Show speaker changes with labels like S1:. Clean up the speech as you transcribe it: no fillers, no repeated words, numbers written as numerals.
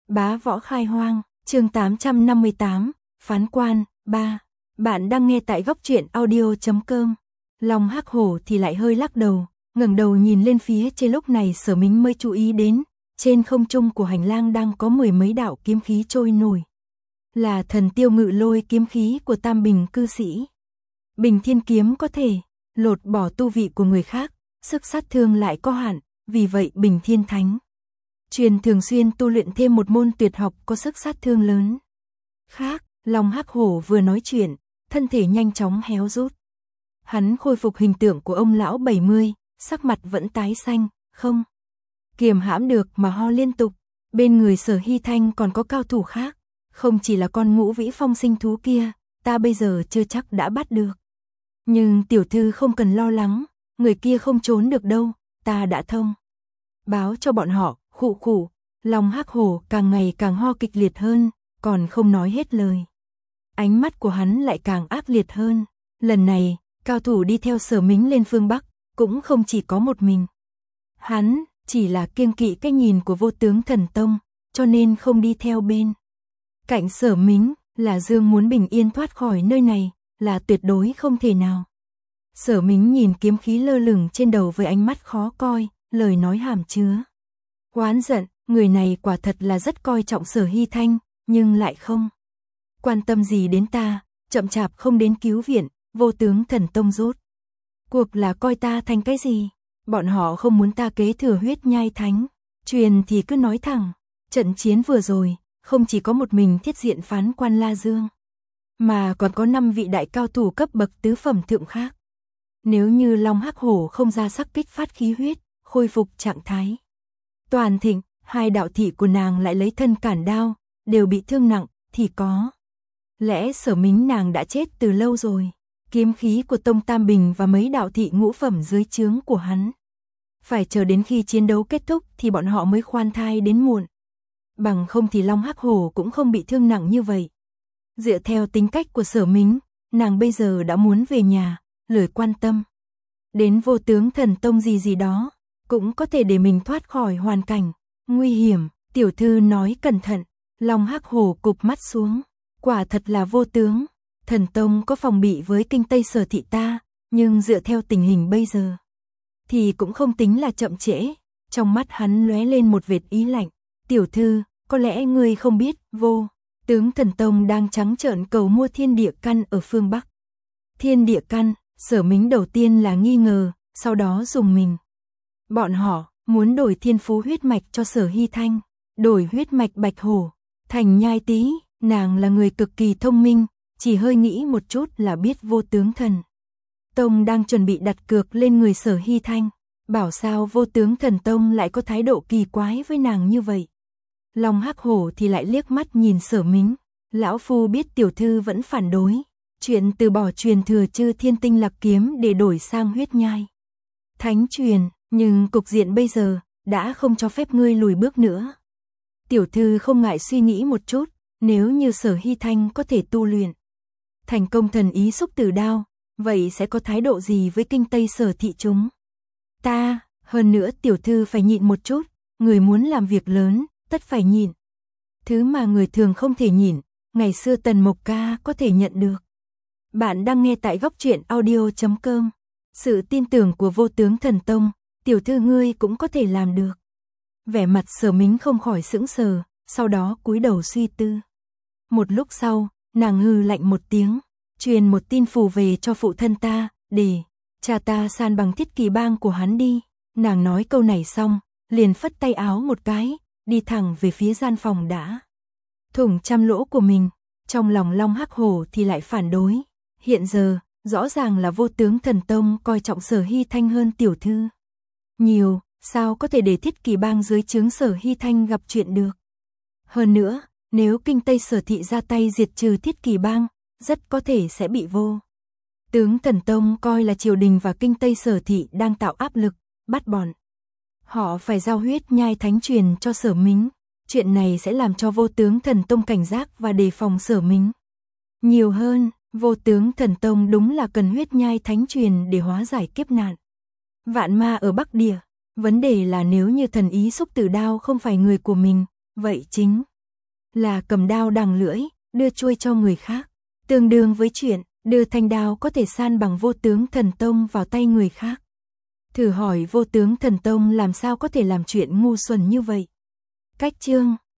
S1: Bá võ khai hoang, chương 858, phán quan, 3. Bạn đang nghe tại góc truyện audio.com. Long Hắc Hổ thì lại hơi lắc đầu, ngẩng đầu nhìn lên phía trên, lúc này Sở Mính mới chú ý đến, trên không trung của hành lang đang có mười mấy đạo kiếm khí trôi nổi. Là Thần Tiêu Ngự Lôi kiếm khí của Tam Bình cư sĩ. Bình Thiên kiếm có thể lột bỏ tu vị của người khác, sức sát thương lại có hạn, vì vậy Bình Thiên Thánh truyền thường xuyên tu luyện thêm một môn tuyệt học có sức sát thương lớn. Khác, Long Hắc Hổ vừa nói chuyện, thân thể nhanh chóng héo rút. Hắn khôi phục hình tượng của ông lão 70, sắc mặt vẫn tái xanh, không kiềm hãm được mà ho liên tục. Bên người Sở Hy Thanh còn có cao thủ khác, không chỉ là con Ngũ Vĩ Phong sinh thú kia, ta bây giờ chưa chắc đã bắt được. Nhưng tiểu thư không cần lo lắng, người kia không trốn được đâu, ta đã thông báo cho bọn họ. Khụ khụ, Long Hắc Hổ càng ngày càng ho kịch liệt hơn, còn không nói hết lời. Ánh mắt của hắn lại càng ác liệt hơn. Lần này, cao thủ đi theo Sở Mính lên phương Bắc, cũng không chỉ có một mình. Hắn chỉ là kiêng kỵ cái nhìn của Vô Tướng Thần Tông, cho nên không đi theo bên cạnh Sở Mính. Là Dương muốn bình yên thoát khỏi nơi này, là tuyệt đối không thể nào. Sở Mính nhìn kiếm khí lơ lửng trên đầu với ánh mắt khó coi, lời nói hàm chứa oán giận. Người này quả thật là rất coi trọng Sở Hy Thanh, nhưng lại không quan tâm gì đến ta, chậm chạp không đến cứu viện. Vô Tướng Thần Tông rốt cuộc là coi ta thành cái gì? Bọn họ không muốn ta kế thừa huyết nhai thánh truyền thì cứ nói thẳng. Trận chiến vừa rồi, không chỉ có một mình Thiết Diện phán quan La Dương, mà còn có 5 vị đại cao thủ cấp bậc tứ phẩm thượng khác. Nếu như Long Hắc Hổ không ra sắc kích phát khí huyết, khôi phục trạng thái toàn thịnh, hai đạo thị của nàng lại lấy thân cản đao, đều bị thương nặng, thì có lẽ Sở Mính nàng đã chết từ lâu rồi. Kiếm khí của Tông Tam Bình và mấy đạo thị ngũ phẩm dưới trướng của hắn, phải chờ đến khi chiến đấu kết thúc thì bọn họ mới khoan thai đến muộn. Bằng không thì Long Hắc Hổ cũng không bị thương nặng như vậy. Dựa theo tính cách của Sở Mính, nàng bây giờ đã muốn về nhà, lười quan tâm đến Vô Tướng Thần Tông gì đó, cũng có thể để mình thoát khỏi hoàn cảnh nguy hiểm. Tiểu thư nói cẩn thận. Long Hắc Hổ cụp mắt xuống. Quả thật là Vô Tướng Thần Tông có phòng bị với Kinh Tây Sở thị ta, nhưng dựa theo tình hình bây giờ thì cũng không tính là chậm trễ. Trong mắt hắn lóe lên một vệt ý lạnh. Tiểu thư, có lẽ ngươi không biết, Vô Tướng Thần Tông đang trắng trợn cầu mua thiên địa căn ở phương Bắc. Thiên địa căn? Sở Mính đầu tiên là nghi ngờ, sau đó dùng mình. Bọn họ muốn đổi thiên phú huyết mạch cho Sở Hy Thanh, đổi huyết mạch Bạch Hổ thành Nhai Tý. Nàng là người cực kỳ thông minh, chỉ hơi nghĩ một chút là biết Vô Tướng Thần Tông đang chuẩn bị đặt cược lên người Sở Hy Thanh. Bảo sao Vô Tướng Thần Tông lại có thái độ kỳ quái với nàng như vậy. Long Hắc Hổ thì lại liếc mắt nhìn Sở Mính. Lão phu biết tiểu thư vẫn phản đối chuyện từ bỏ truyền thừa Chư Thiên Tinh Lạc kiếm để đổi sang huyết nhai thánh truyền, nhưng cục diện bây giờ đã không cho phép ngươi lùi bước nữa. Tiểu thư không ngại suy nghĩ một chút, nếu như Sở Hy Thanh có thể tu luyện thành công thần ý xúc tử đao, vậy sẽ có thái độ gì với Kinh Tây Sở thị chúng ta? Hơn nữa tiểu thư phải nhịn một chút, người muốn làm việc lớn, tất phải nhịn. Thứ mà người thường không thể nhịn, ngày xưa Tần Mộc Ca có thể nhận được. Bạn đang nghe tại góc truyện audio.com. Sự tin tưởng của Vô Tướng Thần Tông, tiểu thư ngươi cũng có thể làm được. Vẻ mặt Sở Mính không khỏi sững sờ, sau đó cúi đầu suy tư. Một lúc sau, nàng hừ lạnh một tiếng, truyền một tin phù về cho phụ thân ta, để cha ta san bằng Thiết Kỳ bang của hắn đi. Nàng nói câu này xong, liền phất tay áo một cái, đi thẳng về phía gian phòng đã thủng trăm lỗ của mình. Trong lòng Long Hắc Hổ thì lại phản đối. Hiện giờ, rõ ràng là Vô Tướng Thần Tông coi trọng Sở Hy Thanh hơn tiểu thư nhiều, sao có thể để Thiết Kỳ bang dưới trướng Sở Hy Thanh gặp chuyện được. Hơn nữa, nếu Kinh Tây Sở thị ra tay diệt trừ Thiết Kỳ bang, rất có thể sẽ bị Vô Tướng Thần Tông coi là triều đình và Kinh Tây Sở thị đang tạo áp lực, bắt bọn họ phải giao huyết nhai thánh truyền cho Sở Mính. Chuyện này sẽ làm cho Vô Tướng Thần Tông cảnh giác và đề phòng Sở Mính nhiều hơn. Vô Tướng Thần Tông đúng là cần huyết nhai thánh truyền để hóa giải kiếp nạn vạn ma ở Bắc Địa. Vấn đề là nếu như thần ý xúc tử đao không phải người của mình, vậy chính là cầm đao đằng lưỡi, đưa chuôi cho người khác, tương đương với chuyện đưa thanh đao có thể san bằng vô tướng thần tông vào tay người khác. Thử hỏi vô tướng thần tông làm sao có thể làm chuyện ngu xuẩn như vậy. Cách chương